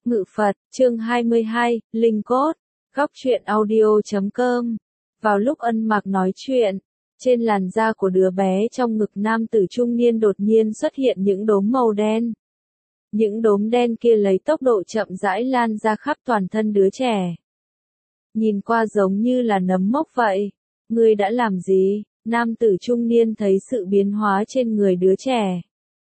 Ngự Phật, chương 22, Linh Cốt, góc truyện audio.com. Vào lúc Ân Mạc nói chuyện, trên làn da của đứa bé trong ngực nam tử trung niên đột nhiên xuất hiện những đốm màu đen. Những đốm đen kia lấy tốc độ chậm rãi lan ra khắp toàn thân đứa trẻ. Nhìn qua giống như là nấm mốc vậy. Ngươi đã làm gì? Nam tử trung niên thấy sự biến hóa trên người đứa trẻ.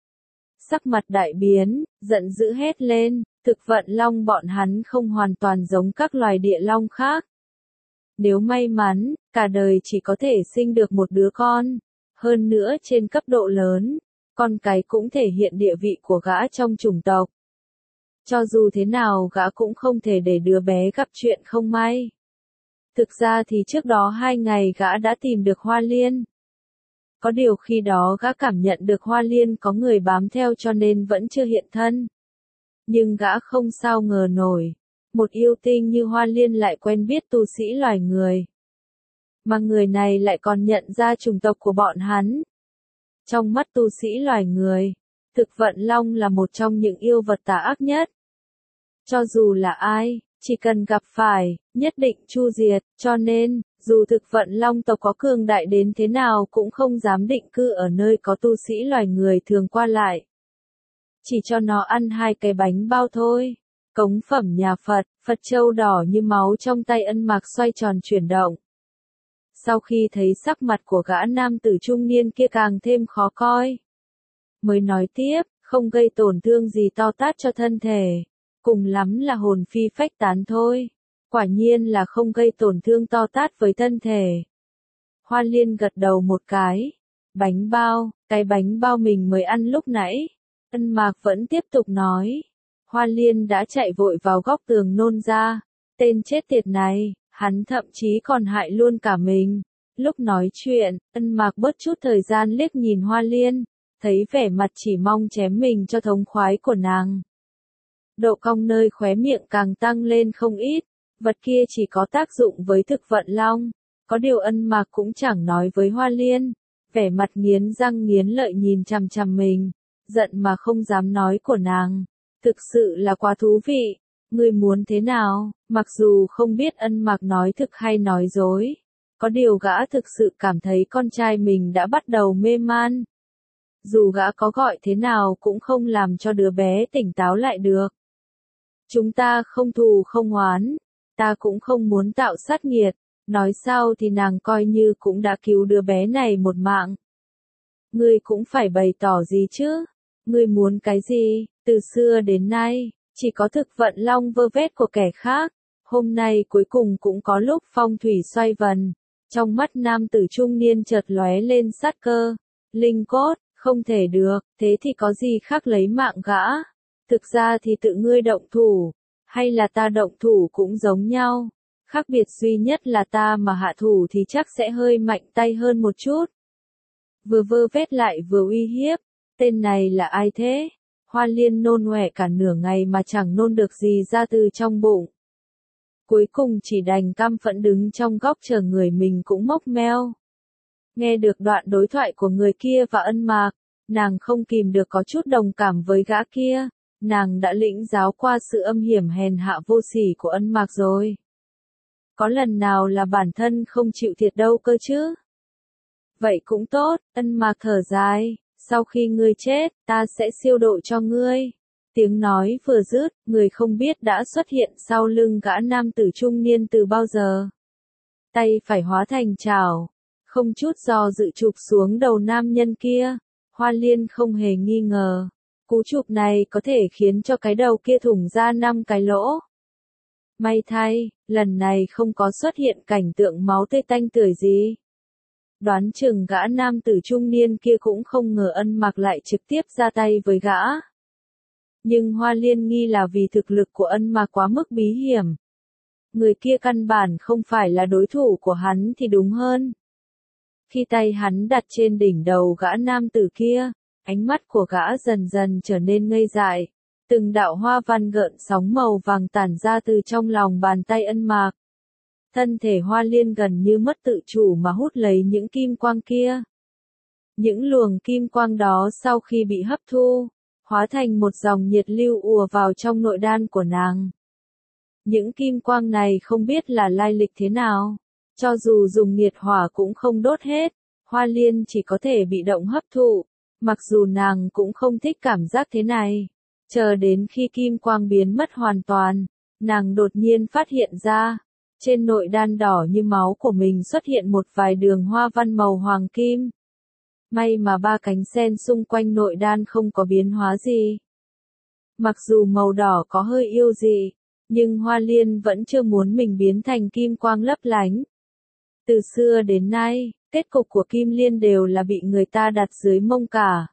Sắc mặt đại biến, giận dữ hét lên, thực vận long bọn hắn không hoàn toàn giống các loài địa long khác. Nếu may mắn, cả đời chỉ có thể sinh được một đứa con. Hơn nữa trên cấp độ lớn, con cái cũng thể hiện địa vị của gã trong chủng tộc. Cho dù thế nào gã cũng không thể để đứa bé gặp chuyện không may. Thực ra thì trước đó 2 ngày gã đã tìm được Hoa Liên. Có điều khi đó gã cảm nhận được Hoa Liên có người bám theo cho nên vẫn chưa hiện thân. Nhưng gã không sao ngờ nổi, một yêu tinh như Hoa Liên lại quen biết tu sĩ loài người. Mà người này lại còn nhận ra chủng tộc của bọn hắn. Trong mắt tu sĩ loài người, thực vận long là một trong những yêu vật tà ác nhất. Cho dù là ai, chỉ cần gặp phải, nhất định chu diệt, cho nên, dù thực vận long tộc có cường đại đến thế nào cũng không dám định cư ở nơi có tu sĩ loài người thường qua lại. Chỉ cho nó ăn 2 cái bánh bao thôi. Cống phẩm nhà Phật, Phật châu đỏ như máu trong tay Ân Mạc xoay tròn chuyển động. Sau khi thấy sắc mặt của gã nam tử trung niên kia càng thêm khó coi, mới nói tiếp, không gây tổn thương gì to tát cho thân thể, cùng lắm là hồn phi phách tán thôi. Quả nhiên là không gây tổn thương to tát với thân thể. Hoa Liên gật đầu một cái. Bánh bao, cái bánh bao mình mới ăn lúc nãy. Ân Mạc vẫn tiếp tục nói. Hoa Liên đã chạy vội vào góc tường nôn ra. Tên chết tiệt này, hắn thậm chí còn hại luôn cả mình. Lúc nói chuyện, Ân Mạc bớt chút thời gian liếc nhìn Hoa Liên, thấy vẻ mặt chỉ mong chém mình cho thống khoái của nàng. Độ cong nơi khóe miệng càng tăng lên không ít. Vật kia chỉ có tác dụng với thực vận long. Có điều Ân Mạc cũng chẳng nói với Hoa Liên. Vẻ mặt nghiến răng nghiến lợi nhìn chằm chằm mình. Giận mà không dám nói của nàng. Thực sự là quá thú vị. Ngươi muốn thế nào? Mặc dù không biết Ân Mạc nói thực hay nói dối. Có điều gã thực sự cảm thấy con trai mình đã bắt đầu mê man. Dù gã có gọi thế nào cũng không làm cho đứa bé tỉnh táo lại được. Chúng ta không thù không oán. Ta cũng không muốn tạo sát nghiệt, nói sao thì nàng coi như cũng đã cứu đứa bé này một mạng. Ngươi cũng phải bày tỏ gì chứ? Ngươi muốn cái gì? Từ xưa đến nay, chỉ có thực vận long vơ vét của kẻ khác. Hôm nay cuối cùng cũng có lúc phong thủy xoay vần. Trong mắt nam tử trung niên chợt lóe lên sát cơ. Linh cốt, không thể được, thế thì có gì khác lấy mạng gã? Thực ra thì tự ngươi động thủ. Hay là ta động thủ cũng giống nhau. Khác biệt duy nhất là ta mà hạ thủ thì chắc sẽ hơi mạnh tay hơn một chút. Vừa vơ vét lại vừa uy hiếp. Tên này là ai thế? Hoa Liên nôn ọe cả nửa ngày mà chẳng nôn được gì ra từ trong bụng. Cuối cùng chỉ đành căm phẫn đứng trong góc chờ người mình cũng mốc meo. Nghe được đoạn đối thoại của người kia và Ân Mạc, nàng không kìm được có chút đồng cảm với gã kia. Nàng đã lĩnh giáo qua sự âm hiểm hèn hạ vô sỉ của Ân Mạc rồi. Có lần nào là bản thân không chịu thiệt đâu cơ chứ? Vậy cũng tốt, Ân Mạc thở dài, sau khi ngươi chết, ta sẽ siêu độ cho ngươi. Tiếng nói vừa dứt, người không biết đã xuất hiện sau lưng gã nam tử trung niên từ bao giờ. Tay phải hóa thành chảo, không chút do dự chụp xuống đầu nam nhân kia. Hoa Liên không hề nghi ngờ. Cú chụp này có thể khiến cho cái đầu kia thủng ra 5 cái lỗ. May thay, lần này không có xuất hiện cảnh tượng máu tươi tanh tưởi gì. Đoán chừng gã nam tử trung niên kia cũng không ngờ Ân Mạc lại trực tiếp ra tay với gã. Nhưng Hoa Liên nghi là vì thực lực của Ân Mạc quá mức bí hiểm. Người kia căn bản không phải là đối thủ của hắn thì đúng hơn. Khi tay hắn đặt trên đỉnh đầu gã nam tử kia, ánh mắt của gã dần dần trở nên ngây dại. Từng đạo hoa văn gợn sóng màu vàng tản ra từ trong lòng bàn tay Ân Mạc. Thân thể Hoa Liên gần như mất tự chủ mà hút lấy những kim quang kia. Những luồng kim quang đó sau khi bị hấp thu, hóa thành một dòng nhiệt lưu ùa vào trong nội đan của nàng. Những kim quang này không biết là lai lịch thế nào, cho dù dùng nhiệt hỏa cũng không đốt hết, Hoa Liên chỉ có thể bị động hấp thụ, mặc dù nàng cũng không thích cảm giác thế này. Chờ đến khi kim quang biến mất hoàn toàn, nàng đột nhiên phát hiện ra, trên nội đan đỏ như máu của mình xuất hiện một vài đường hoa văn màu hoàng kim. May mà ba cánh sen xung quanh nội đan không có biến hóa gì. Mặc dù màu đỏ có hơi yêu dị, nhưng Hoa Liên vẫn chưa muốn mình biến thành kim quang lấp lánh. Từ xưa đến nay, kết cục của Kim Liên đều là bị người ta đặt dưới mông cả.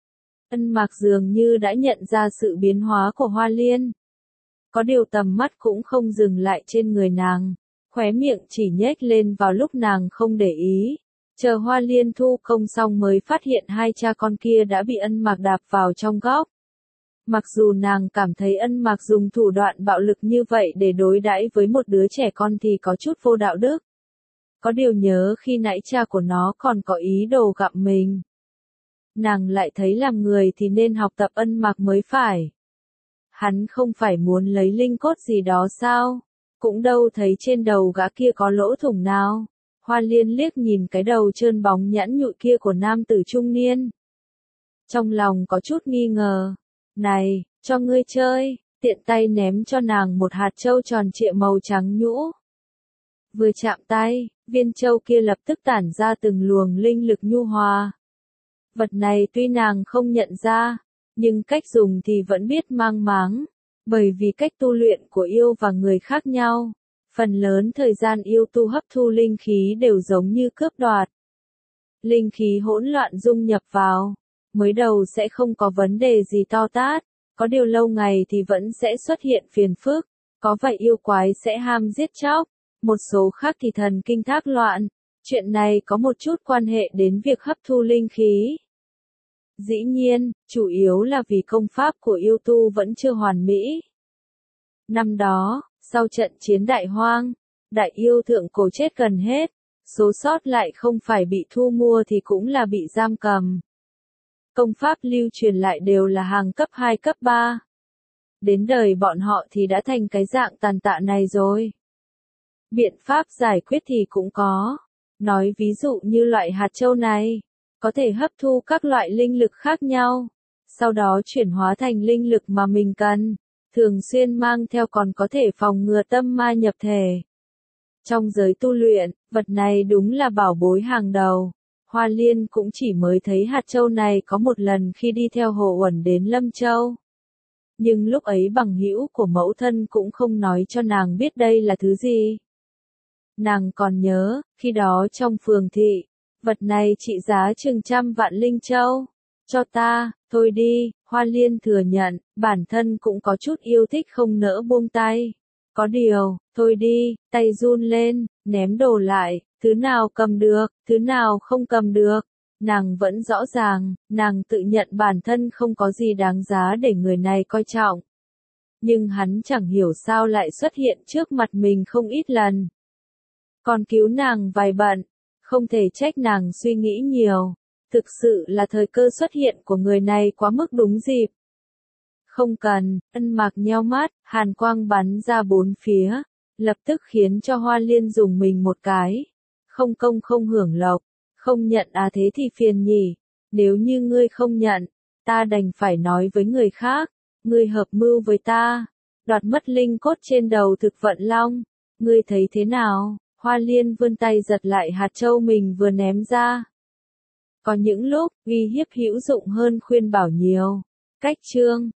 Ân Mạc dường như đã nhận ra sự biến hóa của Hoa Liên. Có điều tầm mắt cũng không dừng lại trên người nàng, khóe miệng chỉ nhếch lên vào lúc nàng không để ý. Chờ Hoa Liên thu công xong mới phát hiện hai cha con kia đã bị Ân Mạc đạp vào trong góc. Mặc dù nàng cảm thấy Ân Mạc dùng thủ đoạn bạo lực như vậy để đối đãi với một đứa trẻ con thì có chút vô đạo đức. Có điều nhớ khi nãy cha của nó còn có ý đồ gặm mình. Nàng lại thấy làm người thì nên học tập Ân Mạc mới phải. Hắn không phải muốn lấy linh cốt gì đó sao? Cũng đâu thấy trên đầu gã kia có lỗ thủng nào. Hoa Liên liếc nhìn cái đầu trơn bóng nhẵn nhụi kia của nam tử trung niên. Trong lòng có chút nghi ngờ. Này, cho ngươi chơi, tiện tay ném cho nàng một hạt châu tròn trịa màu trắng nhũ. Vừa chạm tay, viên châu kia lập tức tản ra từng luồng linh lực nhu hòa. Vật này tuy nàng không nhận ra, nhưng cách dùng thì vẫn biết mang máng, bởi vì cách tu luyện của yêu và người khác nhau. Phần lớn thời gian yêu tu hấp thu linh khí đều giống như cướp đoạt. Linh khí hỗn loạn dung nhập vào, mới đầu sẽ không có vấn đề gì to tát, có điều lâu ngày thì vẫn sẽ xuất hiện phiền phức, có vậy yêu quái sẽ ham giết chóc, một số khác thì thần kinh thác loạn. Chuyện này có một chút quan hệ đến việc hấp thu linh khí. Dĩ nhiên, chủ yếu là vì công pháp của yêu tu vẫn chưa hoàn mỹ. Năm đó, sau trận chiến đại hoang, đại yêu thượng cổ chết gần hết, số sót lại không phải bị thu mua thì cũng là bị giam cầm. Công pháp lưu truyền lại đều là hàng cấp 2 cấp 3. Đến đời bọn họ thì đã thành cái dạng tàn tạ này rồi. Biện pháp giải quyết thì cũng có. Nói ví dụ như loại hạt châu này, có thể hấp thu các loại linh lực khác nhau, sau đó chuyển hóa thành linh lực mà mình cần, thường xuyên mang theo còn có thể phòng ngừa tâm ma nhập thể. Trong giới tu luyện, vật này đúng là bảo bối hàng đầu. Hoa Liên cũng chỉ mới thấy hạt châu này có một lần khi đi theo Hồ Uẩn đến Lâm Châu. Nhưng lúc ấy bằng hữu của mẫu thân cũng không nói cho nàng biết đây là thứ gì. Nàng còn nhớ, khi đó trong phường thị, vật này trị giá chừng 100 vạn linh châu. Cho ta, thôi đi, Hoa Liên thừa nhận, bản thân cũng có chút yêu thích không nỡ buông tay. Có điều, thôi đi, tay run lên, ném đồ lại, thứ nào cầm được, thứ nào không cầm được. Nàng vẫn rõ ràng, nàng tự nhận bản thân không có gì đáng giá để người này coi trọng. Nhưng hắn chẳng hiểu sao lại xuất hiện trước mặt mình không ít lần. Còn cứu nàng vài bận, không thể trách nàng suy nghĩ nhiều. Thực sự là thời cơ xuất hiện của người này quá mức đúng dịp. Không cần, Ân Mạc nheo mắt, hàn quang bắn ra bốn phía, lập tức khiến cho Hoa Liên dùng mình một cái. Không công không hưởng lộc, không nhận à thế thì phiền nhỉ, nếu như ngươi không nhận, ta đành phải nói với người khác, ngươi hợp mưu với ta, đoạt mất linh cốt trên đầu thực vận long, ngươi thấy thế nào? Hoa Liên vươn tay giật lại hạt châu mình vừa ném ra. Có những lúc, uy hiếp hữu dụng hơn khuyên bảo nhiều. Cách chương